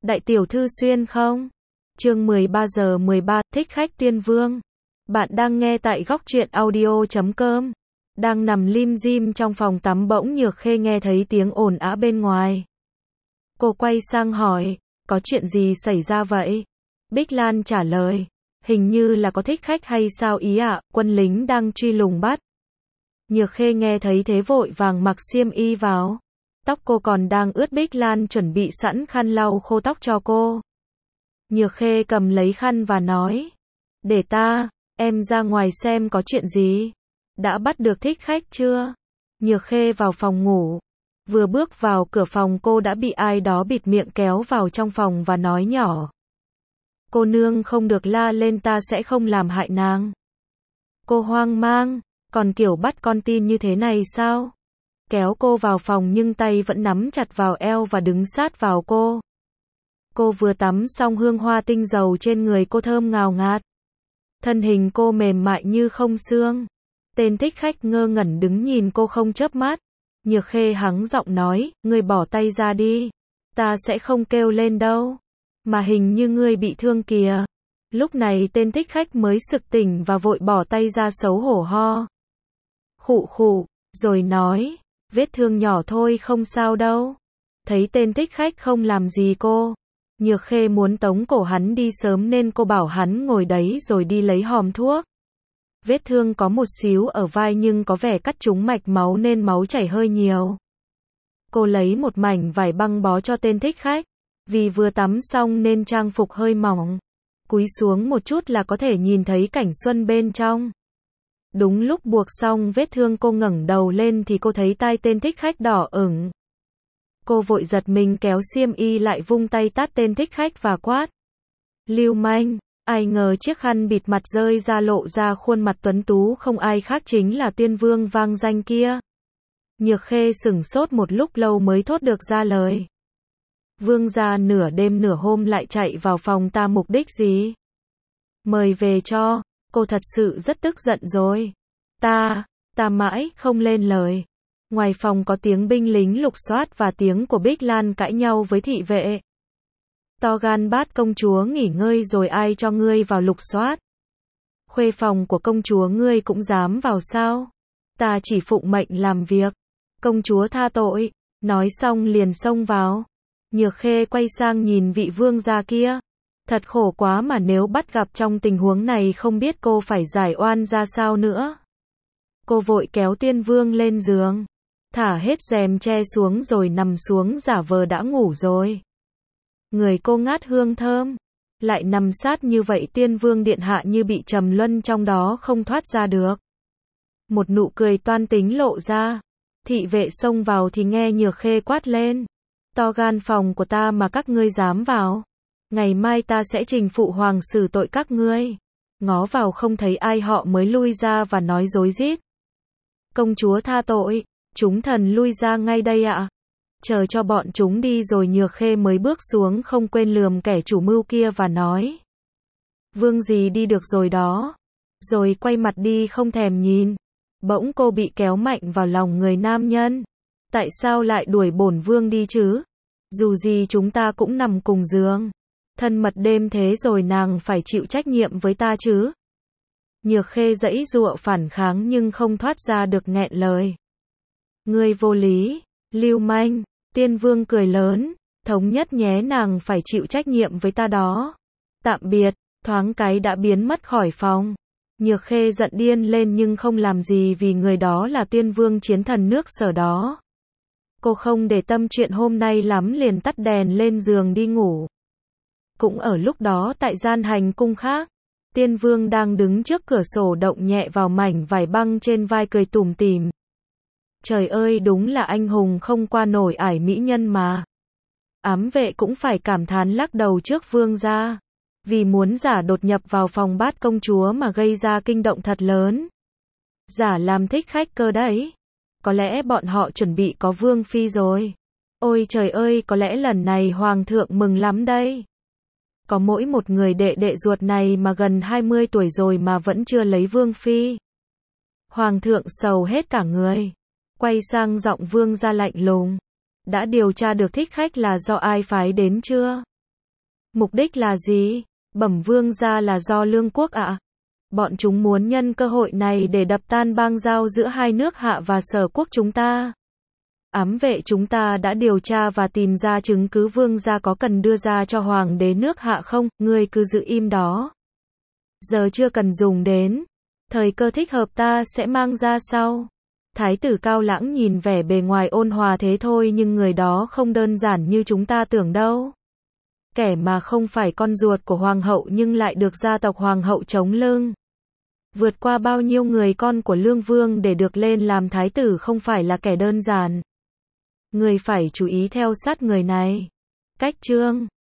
Đại tiểu thư xuyên không? Chương 13 thích khách tiên vương. Bạn đang nghe tại góc truyện audio.com. Đang nằm lim dim trong phòng tắm bỗng Nhược Khê nghe thấy tiếng ồn ào bên ngoài. Cô quay sang hỏi, có chuyện gì xảy ra vậy? Bích Lan trả lời, hình như là có thích khách hay sao ý ạ, quân lính đang truy lùng bắt. Nhược Khê nghe thấy thế vội vàng mặc xiêm y vào. Tóc cô còn đang ướt, Bích Lan chuẩn bị sẵn khăn lau khô tóc cho cô. Nhược Khê cầm lấy khăn và nói, để em ra ngoài xem có chuyện gì. Đã bắt được thích khách chưa? Nhược Khê vào phòng ngủ. Vừa bước vào cửa phòng cô đã bị ai đó bịt miệng kéo vào trong phòng và nói nhỏ. Cô nương không được la lên, ta sẽ không làm hại nàng. Cô hoang mang, còn kiểu bắt con tin như thế này sao? Kéo cô vào phòng nhưng tay vẫn nắm chặt vào eo và đứng sát vào cô. Cô vừa tắm xong, hương hoa tinh dầu trên người cô thơm ngào ngạt. Thân hình cô mềm mại như không xương. Tên thích khách ngơ ngẩn đứng nhìn cô không chớp mắt. Nhược Khê hắng giọng nói, ngươi bỏ tay ra đi. Ta sẽ không kêu lên đâu. Mà hình như ngươi bị thương kìa. Lúc này tên thích khách mới sực tỉnh và vội bỏ tay ra, xấu hổ ho. Khụ khụ, rồi nói, vết thương nhỏ thôi không sao đâu. Thấy tên thích khách không làm gì cô, Nhược Khê muốn tống cổ hắn đi sớm nên cô bảo hắn ngồi đấy rồi đi lấy hòm thuốc. Vết thương có một xíu ở vai nhưng có vẻ cắt trúng mạch máu nên máu chảy hơi nhiều. Cô lấy một mảnh vải băng bó cho tên thích khách. Vì vừa tắm xong nên trang phục hơi mỏng. Cúi xuống một chút là có thể nhìn thấy cảnh xuân bên trong. Đúng lúc buộc xong vết thương, cô ngẩng đầu lên thì cô thấy tai tên thích khách đỏ ửng. Cô vội giật mình kéo xiêm y lại, vung tay tát tên thích khách và quát. Lưu manh, ai ngờ chiếc khăn bịt mặt rơi ra, lộ ra khuôn mặt tuấn tú không ai khác chính là tiên vương vang danh kia. Nhược Khê sửng sốt một lúc lâu mới thốt được ra lời. Vương gia nửa đêm nửa hôm lại chạy vào phòng ta mục đích gì? Mời về cho, cô thật sự rất tức giận rồi. Ta mãi không lên lời. Ngoài phòng có tiếng binh lính lục soát và tiếng của Bích Lan cãi nhau với thị vệ. To gan Bát công chúa nghỉ ngơi rồi, ai cho ngươi vào lục soát? Khuê phòng của công chúa ngươi cũng dám vào sao? Ta chỉ phụng mệnh làm việc. Công chúa tha tội. Nói xong liền xông vào. Nhược Khê quay sang nhìn vị vương gia kia. Thật khổ quá mà, nếu bắt gặp trong tình huống này không biết cô phải giải oan ra sao nữa. Cô vội kéo tiên vương lên giường. Thả hết rèm che xuống rồi nằm xuống giả vờ đã ngủ rồi. Người cô ngát hương thơm. Lại nằm sát như vậy, tiên vương điện hạ như bị trầm luân trong đó không thoát ra được. Một nụ cười toan tính lộ ra. Thị vệ xông vào thì nghe Nhược Khê quát lên. To gan phòng của ta mà các ngươi dám vào. Ngày mai ta sẽ trình phụ hoàng xử tội các ngươi. Ngó vào không thấy ai họ mới lui ra và nói rối rít. Công chúa tha tội, chúng thần lui ra ngay đây ạ. Chờ cho bọn chúng đi rồi Nhược Khê mới bước xuống, không quên lườm kẻ chủ mưu kia và nói. Vương gì đi được rồi đó. Rồi quay mặt đi không thèm nhìn. Bỗng cô bị kéo mạnh vào lòng người nam nhân. Tại sao lại đuổi bổn vương đi chứ? Dù gì chúng ta cũng nằm cùng giường. Thân mật đêm thế rồi nàng phải chịu trách nhiệm với ta chứ. Nhược Khê giãy giụa phản kháng nhưng không thoát ra được, nghẹn lời. Ngươi vô lý, lưu manh. Tiên vương cười lớn. Thống nhất nhé, nàng phải chịu trách nhiệm với ta đó. Tạm biệt. Thoáng cái đã biến mất khỏi phòng. Nhược Khê giận điên lên nhưng không làm gì vì người đó là tiên vương chiến thần nước Sở đó. Cô không để tâm chuyện hôm nay lắm, liền tắt đèn lên giường đi ngủ. Cũng ở lúc đó tại gian hành cung khác, tiên vương đang đứng trước cửa sổ động nhẹ vào mảnh vải băng trên vai, cười tủm tỉm. Trời ơi, đúng là anh hùng không qua nổi ải mỹ nhân mà. Ám vệ cũng phải cảm thán lắc đầu trước vương gia. Vì muốn giả đột nhập vào phòng Bát công chúa mà gây ra kinh động thật lớn. Giả làm thích khách cơ đấy. Có lẽ bọn họ chuẩn bị có vương phi rồi. Ôi trời ơi, có lẽ lần này hoàng thượng mừng lắm đây. Có mỗi một người đệ ruột này mà gần 20 tuổi rồi mà vẫn chưa lấy vương phi. Hoàng thượng sầu hết cả người. Quay sang giọng vương gia lạnh lùng. Đã điều tra được thích khách là do ai phái đến chưa? Mục đích là gì? Bẩm vương gia là do lương quốc ạ. Bọn chúng muốn nhân cơ hội này để đập tan bang giao giữa hai nước Hạ và Sở quốc chúng ta. Ám vệ chúng ta đã điều tra và tìm ra chứng cứ vương gia có cần đưa ra cho hoàng đế nước Hạ không, ngươi cứ giữ im đó. Giờ chưa cần dùng đến. Thời cơ thích hợp ta sẽ mang ra sau. Thái tử Cao Lãng nhìn vẻ bề ngoài ôn hòa thế thôi nhưng người đó không đơn giản như chúng ta tưởng đâu. Kẻ mà không phải con ruột của hoàng hậu nhưng lại được gia tộc hoàng hậu chống lưng. Vượt qua bao nhiêu người con của Lương Vương để được lên làm thái tử không phải là kẻ đơn giản. Người phải chú ý theo sát người này. Cách chương